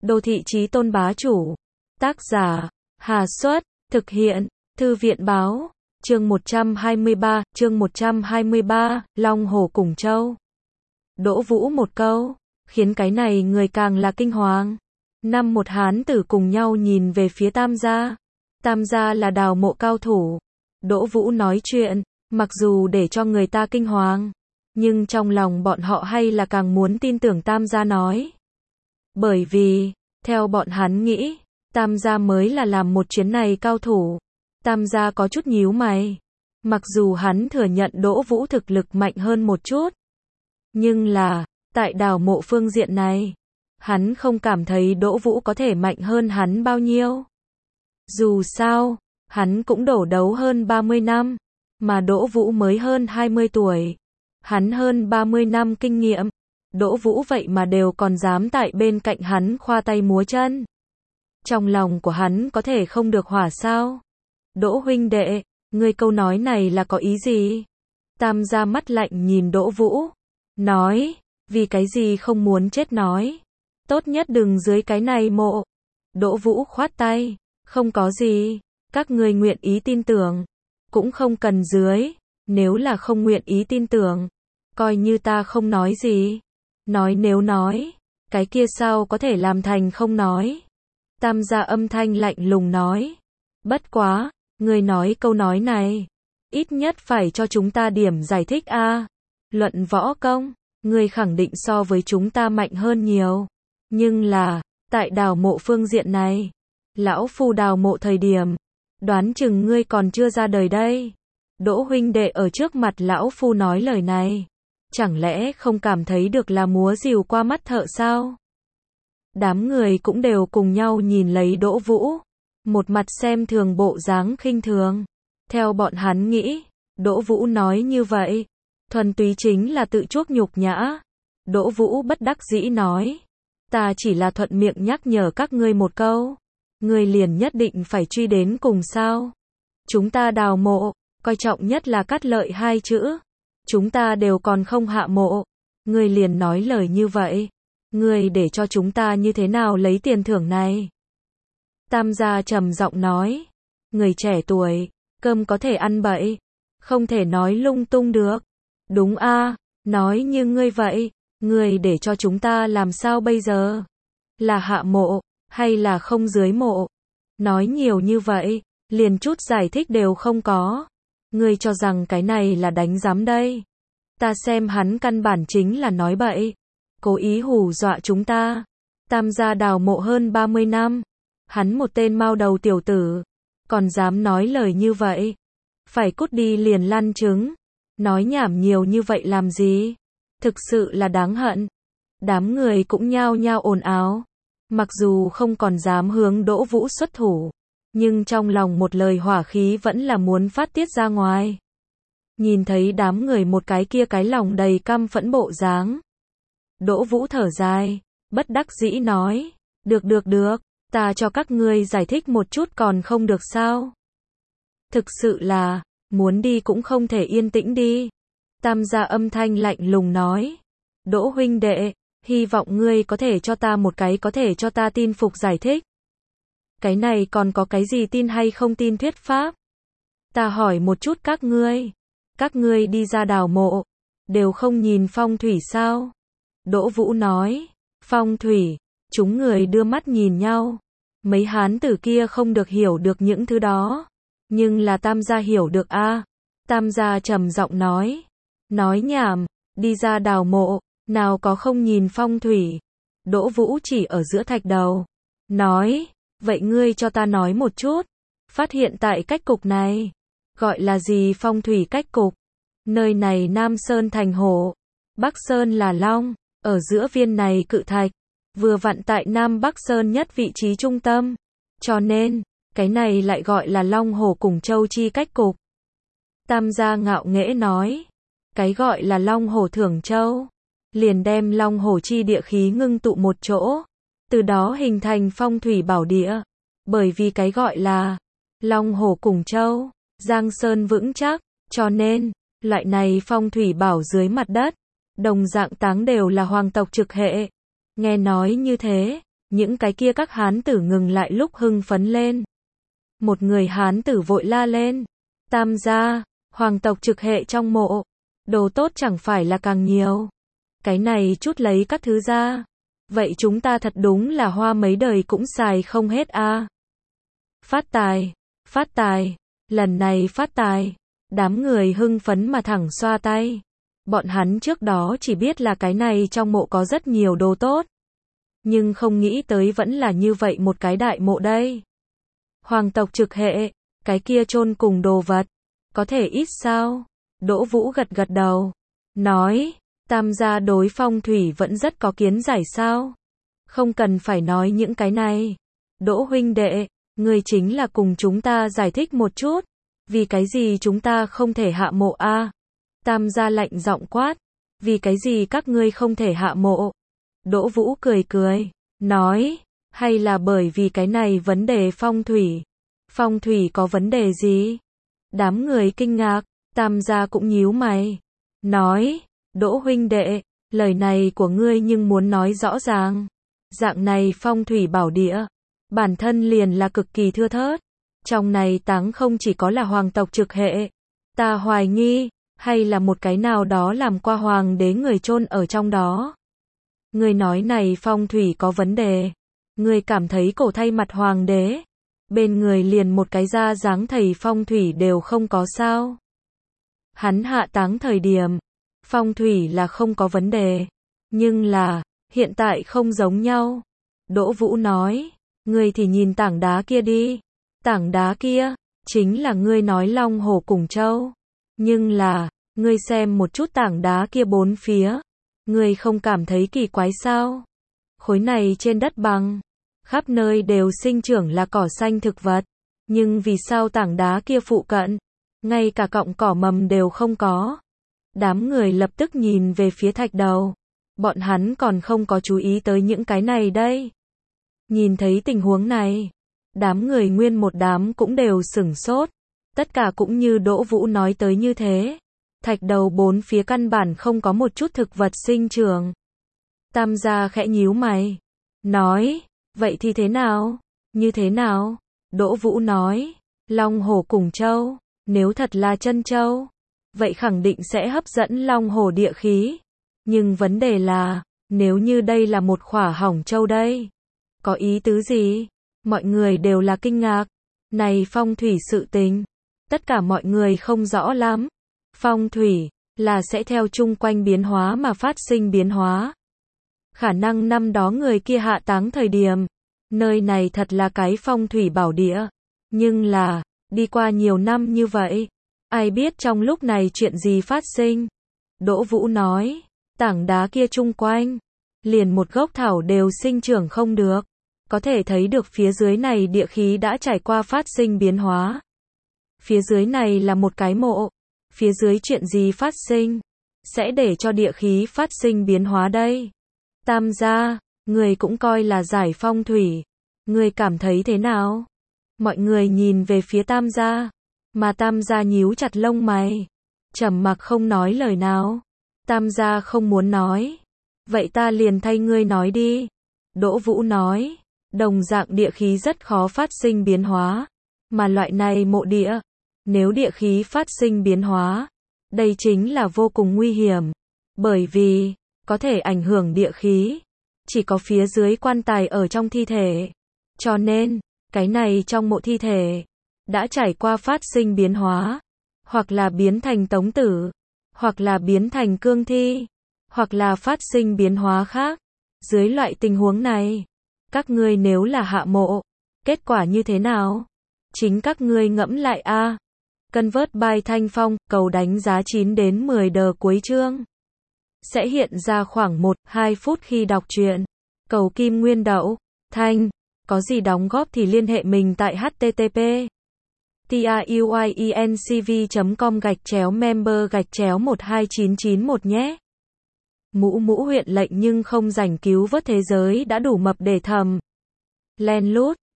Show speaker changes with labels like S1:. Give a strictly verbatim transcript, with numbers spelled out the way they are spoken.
S1: Đô thị chí tôn bá chủ. Tác giả, Hà Xuất, thực hiện, Thư viện báo, chương một trăm hai mươi ba, chương một trăm hai mươi ba, Long Hổ Củng Châu. Đỗ Vũ một câu, khiến cái này người càng là kinh hoàng. Năm một hán tử cùng nhau nhìn về phía Tam gia. Tam gia là đào mộ cao thủ. Đỗ Vũ nói chuyện, mặc dù để cho người ta kinh hoàng, nhưng trong lòng bọn họ hay là càng muốn tin tưởng Tam gia nói. Bởi vì, theo bọn hắn nghĩ, Tam gia mới là làm một chuyến này cao thủ. Tam gia có chút nhíu mày. Mặc dù hắn thừa nhận Đỗ Vũ thực lực mạnh hơn một chút, nhưng là, tại đào mộ phương diện này, hắn không cảm thấy Đỗ Vũ có thể mạnh hơn hắn bao nhiêu. Dù sao, hắn cũng đổ đấu hơn ba mươi năm, mà Đỗ Vũ mới hơn hai mươi tuổi. Hắn hơn ba mươi năm kinh nghiệm, Đỗ Vũ vậy mà đều còn dám tại bên cạnh hắn khoa tay múa chân. Trong lòng của hắn có thể không được hỏa sao? Đỗ huynh đệ, ngươi câu nói này là có ý gì? Tam gia mắt lạnh nhìn Đỗ Vũ, nói, vì cái gì không muốn chết nói. Tốt nhất đừng dưới cái này mộ. Đỗ Vũ khoát tay, không có gì, các ngươi nguyện ý tin tưởng, cũng không cần dưới, nếu là không nguyện ý tin tưởng, coi như ta không nói gì. Nói nếu nói, cái kia sao có thể làm thành không nói. Tam gia âm thanh lạnh lùng nói, bất quá, ngươi nói câu nói này, ít nhất phải cho chúng ta điểm giải thích a. Luận võ công, ngươi khẳng định so với chúng ta mạnh hơn nhiều, nhưng là, tại đào mộ phương diện này, lão phu đào mộ thời điểm, đoán chừng ngươi còn chưa ra đời đây. Đỗ huynh đệ ở trước mặt lão phu nói lời này, chẳng lẽ không cảm thấy được là múa rìu qua mắt thợ sao? Đám người cũng đều cùng nhau nhìn lấy Đỗ Vũ, một mặt xem thường bộ dáng khinh thường. Theo bọn hắn nghĩ, Đỗ Vũ nói như vậy, thuần túy chính là tự chuốc nhục nhã. Đỗ Vũ bất đắc dĩ nói, ta chỉ là thuận miệng nhắc nhở các ngươi một câu, ngươi liền nhất định phải truy đến cùng sao? Chúng ta đào mộ, coi trọng nhất là cắt lợi hai chữ. Chúng ta đều còn không hạ mộ, ngươi liền nói lời như vậy, ngươi để cho chúng ta như thế nào lấy tiền thưởng này? Tam gia trầm giọng nói, người trẻ tuổi, cơm có thể ăn bậy, không thể nói lung tung được. Đúng a, nói như ngươi vậy, ngươi để cho chúng ta làm sao bây giờ? Là hạ mộ, hay là không dưới mộ? Nói nhiều như vậy, liền chút giải thích đều không có. Ngươi cho rằng cái này là đánh giám đây. Ta xem hắn căn bản chính là nói bậy, cố ý hù dọa chúng ta. Tam gia đào mộ hơn ba mươi năm, hắn một tên mao đầu tiểu tử, còn dám nói lời như vậy. Phải cút đi liền lăn trứng, nói nhảm nhiều như vậy làm gì? Thực sự là đáng hận. Đám người cũng nhao nhao ồn ào, mặc dù không còn dám hướng Đỗ Vũ xuất thủ, nhưng trong lòng một lời hỏa khí vẫn là muốn phát tiết ra ngoài. Nhìn thấy đám người một cái kia cái lòng đầy căm phẫn bộ dáng, Đỗ Vũ thở dài, bất đắc dĩ nói, được được được, ta cho các ngươi giải thích một chút còn không được sao? Thực sự là, muốn đi cũng không thể yên tĩnh đi. Tam gia âm thanh lạnh lùng nói, Đỗ huynh đệ, hy vọng ngươi có thể cho ta một cái có thể cho ta tin phục giải thích. Cái này còn có cái gì tin hay không tin thuyết pháp? Ta hỏi một chút các ngươi, các ngươi đi ra đào mộ, đều không nhìn phong thủy sao? Đỗ Vũ nói, phong thủy, chúng người đưa mắt nhìn nhau. Mấy hán tử kia không được hiểu được những thứ đó, nhưng là Tam gia hiểu được a. Tam gia trầm giọng nói, nói nhảm, đi ra đào mộ, nào có không nhìn phong thủy. Đỗ Vũ chỉ ở giữa thạch đầu, nói, vậy ngươi cho ta nói một chút, phát hiện tại cách cục này, gọi là gì phong thủy cách cục? Nơi này Nam Sơn thành hổ, Bắc Sơn là long, ở giữa viên này cự thạch, vừa vặn tại Nam Bắc Sơn nhất vị trí trung tâm, cho nên, cái này lại gọi là Long Hổ Củng Châu chi cách cục. Tam gia ngạo nghễ nói, cái gọi là Long Hổ Thưởng Châu, liền đem Long Hổ chi địa khí ngưng tụ một chỗ, từ đó hình thành phong thủy bảo địa. Bởi vì cái gọi là Long Hổ Củng Châu, Giang Sơn vững chắc, cho nên, loại này phong thủy bảo dưới mặt đất, đồng dạng táng đều là hoàng tộc trực hệ. Nghe nói như thế, Những cái kia các hán tử ngừng lại lúc hưng phấn lên. Một người hán tử vội la lên. Tam gia, hoàng tộc trực hệ trong mộ. Đồ tốt chẳng phải là càng nhiều. Cái này chút lấy các thứ ra. Vậy chúng ta thật đúng là hoa mấy đời cũng xài không hết a. Phát tài, phát tài, lần này phát tài. Đám người hưng phấn mà thẳng xoa tay. Bọn hắn trước đó chỉ biết là cái này trong mộ có rất nhiều đồ tốt. Nhưng không nghĩ tới vẫn là như vậy một cái đại mộ đây. Hoàng tộc trực hệ, cái kia chôn cùng đồ vật. Có thể ít sao? Đỗ Vũ gật gật đầu. Nói, tam gia đối phong thủy vẫn rất có kiến giải sao? Không cần phải nói những cái này. Đỗ huynh đệ, ngươi chính là cùng chúng ta giải thích một chút. Vì cái gì chúng ta không thể hạ mộ a? Tam gia lạnh giọng quát. Vì cái gì các ngươi không thể hạ mộ? Đỗ Vũ cười cười. Nói, hay là bởi vì cái này vấn đề phong thủy? Phong thủy có vấn đề gì? Đám người kinh ngạc. Tam gia cũng nhíu mày. Nói, Đỗ huynh đệ, lời này của ngươi nhưng muốn nói rõ ràng. Dạng này phong thủy bảo địa, bản thân liền là cực kỳ thưa thớt. Trong này táng không chỉ có là hoàng tộc trực hệ. Ta hoài nghi, hay là một cái nào đó làm qua hoàng đế người chôn ở trong đó. Ngươi nói này phong thủy có vấn đề. Ngươi cảm thấy cổ thay mặt hoàng đế. Bên người liền một cái da dáng thầy phong thủy đều không có sao. Hắn hạ táng thời điểm, phong thủy là không có vấn đề. Nhưng là, hiện tại không giống nhau. Đỗ Vũ nói, ngươi thì nhìn tảng đá kia đi. Tảng đá kia, chính là ngươi nói Long Hổ cùng Châu. Nhưng là, ngươi xem một chút tảng đá kia bốn phía. Ngươi không cảm thấy kỳ quái sao? Khối này trên đất bằng, khắp nơi đều sinh trưởng là cỏ xanh thực vật. Nhưng vì sao tảng đá kia phụ cận, ngay cả cọng cỏ mầm đều không có? Đám người lập tức nhìn về phía thạch đầu. Bọn hắn còn không có chú ý tới những cái này đây. Nhìn thấy tình huống này, đám người nguyên một đám cũng đều sửng sốt. Tất cả cũng như Đỗ Vũ nói tới như thế. Thạch đầu bốn phía căn bản không có một chút thực vật sinh trưởng. Tam gia khẽ nhíu mày. Nói, vậy thì thế nào? Như thế nào? Đỗ Vũ nói, Long Hổ cùng Châu, nếu thật là chân châu, vậy khẳng định sẽ hấp dẫn Long Hổ địa khí. Nhưng vấn đề là, nếu như đây là một khỏa hỏng châu đây, có ý tứ gì? Mọi người đều là kinh ngạc. Này phong thủy sự tình, tất cả mọi người không rõ lắm. Phong thủy là sẽ theo chung quanh biến hóa mà phát sinh biến hóa. Khả năng năm đó người kia hạ táng thời điểm, nơi này thật là cái phong thủy bảo địa. Nhưng là, đi qua nhiều năm như vậy, ai biết trong lúc này chuyện gì phát sinh? Đỗ Vũ nói, tảng đá kia chung quanh, liền một gốc thảo đều sinh trưởng không được. Có thể thấy được phía dưới này địa khí đã trải qua phát sinh biến hóa. Phía dưới này là một cái mộ. Phía dưới chuyện gì phát sinh, sẽ để cho địa khí phát sinh biến hóa đây? Tam gia, người cũng coi là giải phong thủy. Người cảm thấy thế nào? Mọi người nhìn về phía tam gia, mà tam gia nhíu chặt lông mày, trầm mặc không nói lời nào. Tam gia không muốn nói. Vậy ta liền thay ngươi nói đi. Đỗ Vũ nói, đồng dạng địa khí rất khó phát sinh biến hóa. Mà loại này mộ địa, nếu địa khí phát sinh biến hóa, đây chính là vô cùng nguy hiểm. Bởi vì, có thể ảnh hưởng địa khí. Chỉ có phía dưới quan tài ở trong thi thể. Cho nên, cái này trong mộ thi thể, đã trải qua phát sinh biến hóa. Hoặc là biến thành tống tử, hoặc là biến thành cương thi, hoặc là phát sinh biến hóa khác. Dưới loại tình huống này, các ngươi nếu là hạ mộ, kết quả như thế nào? Chính các ngươi ngẫm lại a. Convert by Thanh Phong, cầu đánh giá chín đến mười đờ cuối chương. Sẽ hiện ra khoảng một đến hai phút khi đọc truyện. Cầu Kim Nguyên Đậu, Thanh, có gì đóng góp thì liên hệ mình tại http truyencv chấm com gạch chéo member gạch chéo một hai chín chín một nhé. Mũ mũ huyện lệnh nhưng không rảnh cứu vớt thế giới đã đủ mập để thầm. Len lút.